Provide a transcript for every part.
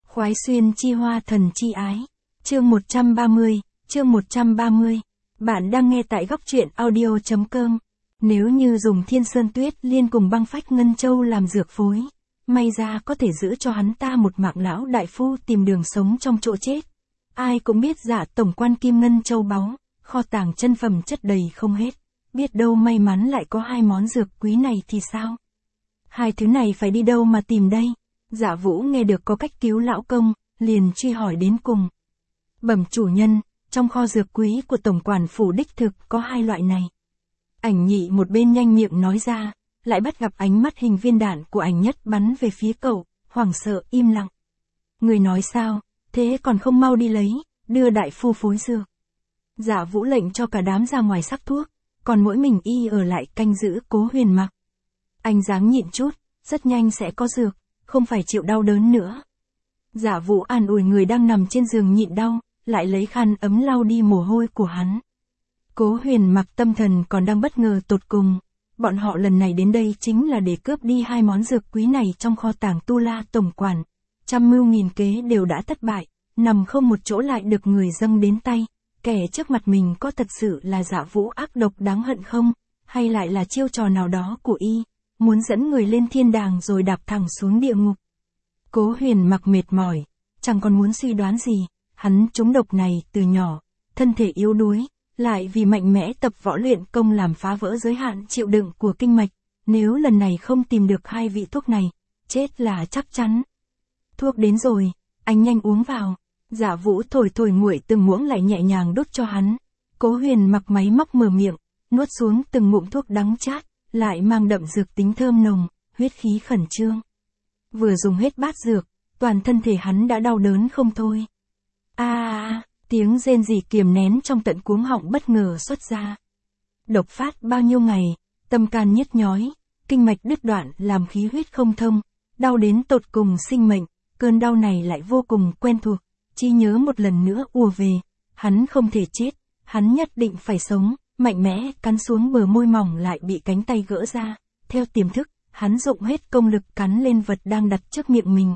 Khoái xuyên chi hoa thần chi ái. Chương 130. Bạn đang nghe tại góc truyện audio.com. Nếu như dùng Thiên Sơn Tuyết Liên cùng băng phách Ngân Châu làm dược phối, may ra có thể giữ cho hắn ta một mạng lão đại phu tìm đường sống trong chỗ chết. Ai cũng biết Dạ tổng quan kim ngân châu báu, kho tàng chân phẩm chất đầy không hết. Biết đâu may mắn lại có hai món dược quý này thì sao? Hai thứ này phải đi đâu mà tìm đây? Dạ Vũ nghe được có cách cứu lão công, liền truy hỏi đến cùng. Bẩm chủ nhân, trong kho dược quý của tổng quản phủ đích thực có hai loại này. Ảnh Nhị một bên nhanh miệng nói ra, lại bắt gặp ánh mắt hình viên đạn của Ảnh Nhất bắn về phía cậu, hoảng sợ im lặng. Người nói sao, thế còn không mau đi lấy, đưa đại phu phối dược. Dạ Vũ lệnh cho cả đám ra ngoài sắc thuốc, còn mỗi mình y ở lại canh giữ Cố Huyền Mặc. Anh dáng nhịn chút, rất nhanh sẽ có dược, không phải chịu đau đớn nữa. Dạ Vũ an ủi người đang nằm trên giường nhịn đau, lại lấy khăn ấm lau đi mồ hôi của hắn. Cố Huyền Mặc tâm thần còn đang bất ngờ tột cùng, bọn họ lần này đến đây chính là để cướp đi hai món dược quý này trong kho tàng Tu La tổng quản. Trăm mưu nghìn kế đều đã thất bại, nằm không một chỗ lại được người dâng đến tay. Kẻ trước mặt mình có thật sự là Dạ Vũ ác độc đáng hận không, hay lại là chiêu trò nào đó của y, muốn dẫn người lên thiên đàng rồi đạp thẳng xuống địa ngục. Cố Huyền Mặc mệt mỏi, chẳng còn muốn suy đoán gì, hắn trúng độc này từ nhỏ, thân thể yếu đuối, lại vì mạnh mẽ tập võ luyện công làm phá vỡ giới hạn chịu đựng của kinh mạch, nếu lần này không tìm được hai vị thuốc này, chết là chắc chắn. Thuốc đến rồi, anh nhanh uống vào. Dạ Vũ thổi nguội từng muỗng lại nhẹ nhàng đút cho hắn. Cố Huyền Mặc máy móc mở miệng, nuốt xuống từng ngụm thuốc đắng chát, lại mang đậm dược tính thơm nồng, huyết khí khẩn trương. Vừa dùng hết bát dược, toàn thân thể hắn đã đau đớn không thôi. Tiếng rên rỉ kiềm nén trong tận cuống họng bất ngờ xuất ra. Độc phát bao nhiêu ngày, tâm can nhức nhói, kinh mạch đứt đoạn làm khí huyết không thông, đau đến tột cùng sinh mệnh, cơn đau này lại vô cùng quen thuộc. Chỉ nhớ một lần nữa ùa về, hắn không thể chết, hắn nhất định phải sống, mạnh mẽ cắn xuống bờ môi mỏng lại bị cánh tay gỡ ra, theo tiềm thức, hắn dụng hết công lực cắn lên vật đang đặt trước miệng mình.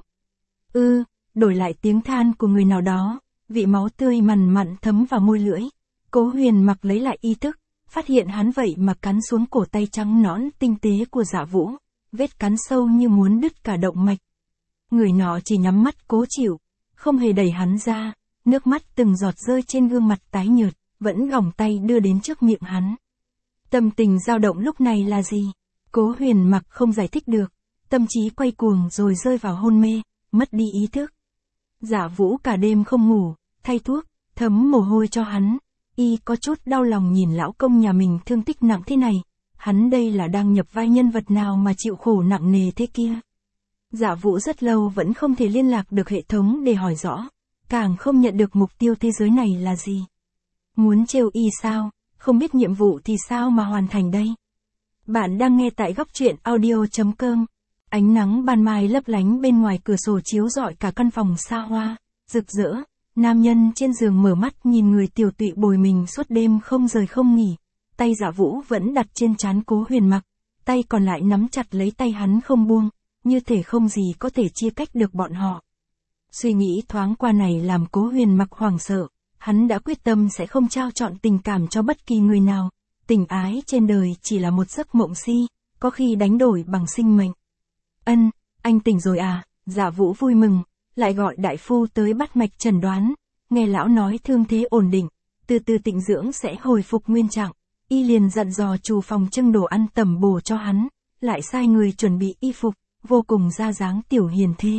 Đổi lại tiếng than của người nào đó, vị máu tươi mằn mặn thấm vào môi lưỡi. Cố Huyền Mặc lấy lại ý thức, phát hiện hắn vậy mà cắn xuống cổ tay trắng nõn tinh tế của Dạ Vũ, vết cắn sâu như muốn đứt cả động mạch. Người nọ chỉ nhắm mắt cố chịu, không hề đẩy hắn ra, nước mắt từng giọt rơi trên gương mặt tái nhợt, vẫn gòng tay đưa đến trước miệng hắn. Tâm tình dao động lúc này là gì? Cố Huyền Mặc không giải thích được, tâm trí quay cuồng rồi rơi vào hôn mê, mất đi ý thức. Dạ Vũ cả đêm không ngủ, thay thuốc, thấm mồ hôi cho hắn. Y có chút đau lòng nhìn lão công nhà mình thương tích nặng thế này, hắn đây là đang nhập vai nhân vật nào mà chịu khổ nặng nề thế kia. Dạ Vũ rất lâu vẫn không thể liên lạc được hệ thống để hỏi rõ, càng không nhận được mục tiêu thế giới này là gì. Muốn trêu y sao, không biết nhiệm vụ thì sao mà hoàn thành đây. Bạn đang nghe tại góc truyện audio.com. Ánh nắng ban mai lấp lánh bên ngoài cửa sổ chiếu rọi cả căn phòng xa hoa, rực rỡ. Nam nhân trên giường mở mắt nhìn người tiểu tụy bồi mình suốt đêm không rời không nghỉ. Tay Dạ Vũ vẫn đặt trên trán Cố Huyền Mặc, tay còn lại nắm chặt lấy tay hắn không buông, như thể không gì có thể chia cách được bọn họ. Suy nghĩ thoáng qua này làm Cố Huyền Mặc hoảng sợ, hắn đã quyết tâm sẽ không trao trọn tình cảm cho bất kỳ người nào. Tình ái trên đời chỉ là một giấc mộng si, có khi đánh đổi bằng sinh mệnh. Anh tỉnh rồi à? Dạ Vũ vui mừng, lại gọi đại phu tới bắt mạch chẩn đoán, nghe lão nói thương thế ổn định, từ từ tịnh dưỡng sẽ hồi phục nguyên trạng. Y liền dặn dò chủ phòng trưng đồ ăn tẩm bổ cho hắn, lại sai người chuẩn bị y phục, vô cùng ra dáng tiểu hiền thê.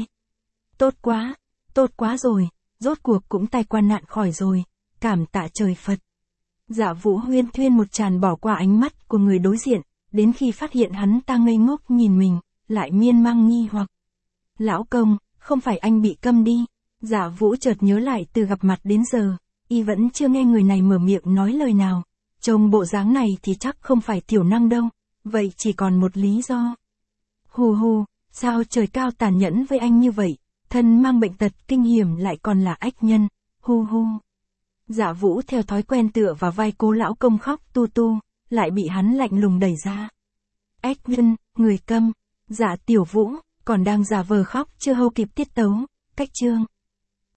Tốt quá rồi, rốt cuộc cũng tai qua nạn khỏi rồi, cảm tạ trời Phật. Dạ Vũ huyên thuyên một tràn bỏ qua ánh mắt của người đối diện, đến khi phát hiện hắn ta ngây ngốc nhìn mình, lại miên man nghi hoặc. Lão công, không phải anh bị câm đi. Dạ Vũ chợt nhớ lại từ gặp mặt đến giờ, y vẫn chưa nghe người này mở miệng nói lời nào. Trông bộ dáng này thì chắc không phải thiểu năng đâu, vậy chỉ còn một lý do. Sao trời cao tàn nhẫn với anh như vậy, thân mang bệnh tật kinh hiểm lại còn là ách nhân, Dạ Vũ theo thói quen tựa vào vai Cố lão công khóc tu, lại bị hắn lạnh lùng đẩy ra. Ách nhân, người câm. Dạ Tiểu Vũ, còn đang giả vờ khóc chưa hâu kịp tiết tấu, Cách chương